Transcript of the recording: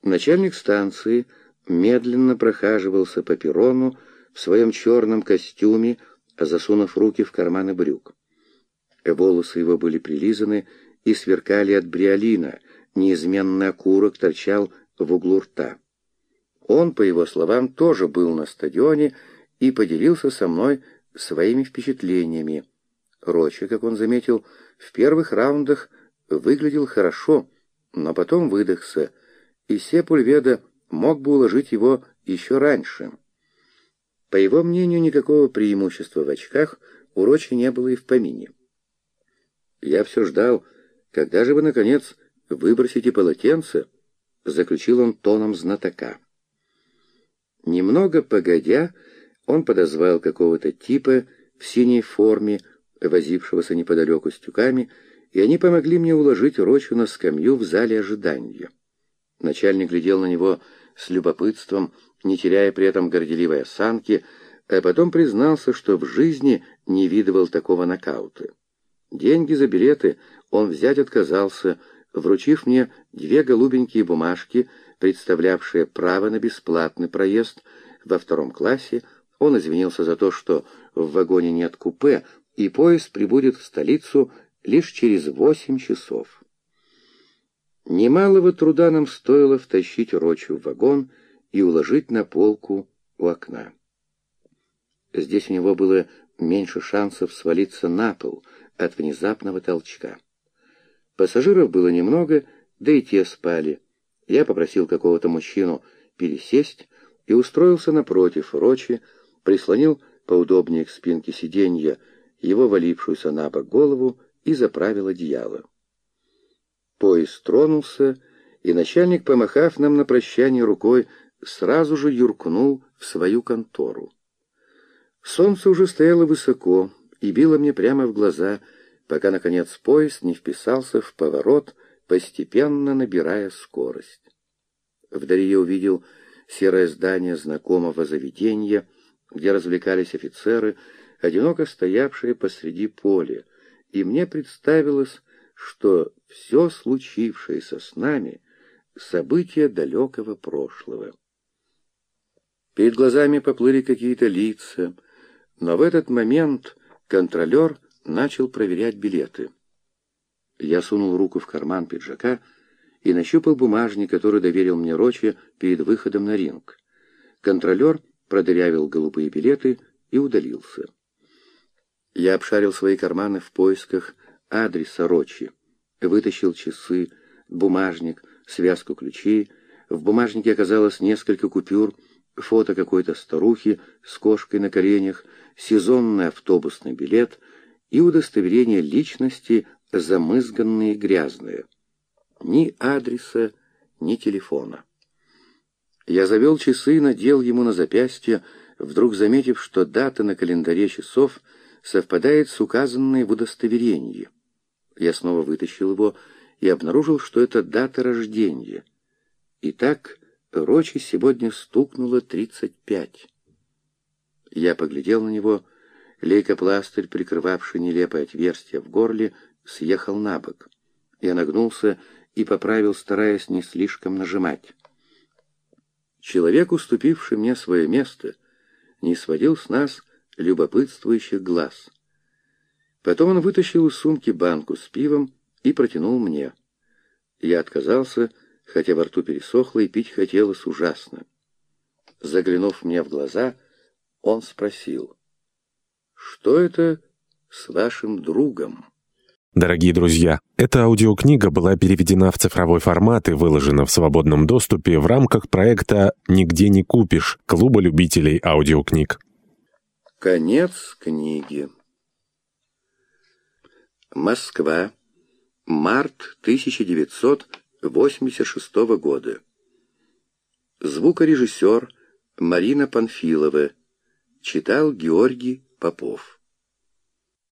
Начальник станции медленно прохаживался по перрону в своем черном костюме, засунув руки в карманы брюк. Волосы его были прилизаны и сверкали от бриолина, неизменный окурок торчал в углу рта. Он, по его словам, тоже был на стадионе и поделился со мной своими впечатлениями. Рочи, как он заметил, в первых раундах выглядел хорошо, но потом выдохся, и Сепульведа мог бы уложить его еще раньше. По его мнению, никакого преимущества в очках у Рочи не было и в помине. «Я все ждал, когда же вы, наконец, выбросите полотенце?» — заключил он тоном знатока. Немного погодя, он подозвал какого-то типа в синей форме, возившегося неподалеку с тюками, и они помогли мне уложить Рочу на скамью в зале ожидания. Начальник глядел на него с любопытством, не теряя при этом горделивой осанки, а потом признался, что в жизни не видывал такого нокаута. Деньги за билеты он взять отказался, вручив мне 2 голубенькие бумажки, представлявшие право на бесплатный проезд во 2 классе. Он извинился за то, что в вагоне нет купе, и поезд прибудет в столицу лишь через 8 часов. Немалого труда нам стоило втащить Рочу в вагон и уложить на полку у окна. Здесь у него было меньше шансов свалиться на пол от внезапного толчка. Пассажиров было немного, да и те спали. Я попросил какого-то мужчину пересесть и устроился напротив Рочи, прислонил поудобнее к спинке сиденья его валившуюся на бок голову и заправил одеяло. Поезд тронулся, и начальник, помахав нам на прощание рукой, сразу же юркнул в свою контору. Солнце уже стояло высоко и било мне прямо в глаза, пока, наконец, поезд не вписался в поворот, постепенно набирая скорость. Вдали я увидел серое здание знакомого заведения, где развлекались офицеры, одиноко стоявшие посреди поля, и мне представилось, что все случившееся с нами — события далекого прошлого. Перед глазами поплыли какие-то лица, но в этот момент контролер начал проверять билеты. Я сунул руку в карман пиджака и нащупал бумажник, который доверил мне Рочи перед выходом на ринг. Контролер продырявил голубые билеты и удалился. Я обшарил свои карманы в поисках адреса Рочи, вытащил часы, бумажник, связку ключей. В бумажнике оказалось несколько купюр, фото какой-то старухи с кошкой на коленях, сезонный автобусный билет и удостоверение личности, замызганные и грязные. Ни адреса, ни телефона. Я завел часы и надел ему на запястье, вдруг заметив, что дата на календаре часов совпадает с указанной в удостоверении. Я снова вытащил его и обнаружил, что это дата рождения. Итак, Рочи сегодня стукнуло 35. Я поглядел на него. Лейкопластырь, прикрывавший нелепое отверстие в горле, съехал на бок. Я нагнулся и поправил, стараясь не слишком нажимать. Человек, уступивший мне свое место, не сводил с нас любопытствующих глаз. Потом он вытащил из сумки банку с пивом и протянул мне. Я отказался, хотя во рту пересохло и пить хотелось ужасно. Заглянув мне в глаза, он спросил: «Что это с вашим другом?» Дорогие друзья, эта аудиокнига была переведена в цифровой формат и выложена в свободном доступе в рамках проекта «Нигде не купишь» Клуба любителей аудиокниг. Конец книги. Москва. Март 1986 года. Звукорежиссер Марина Панфилова. Читал Георгий Попов.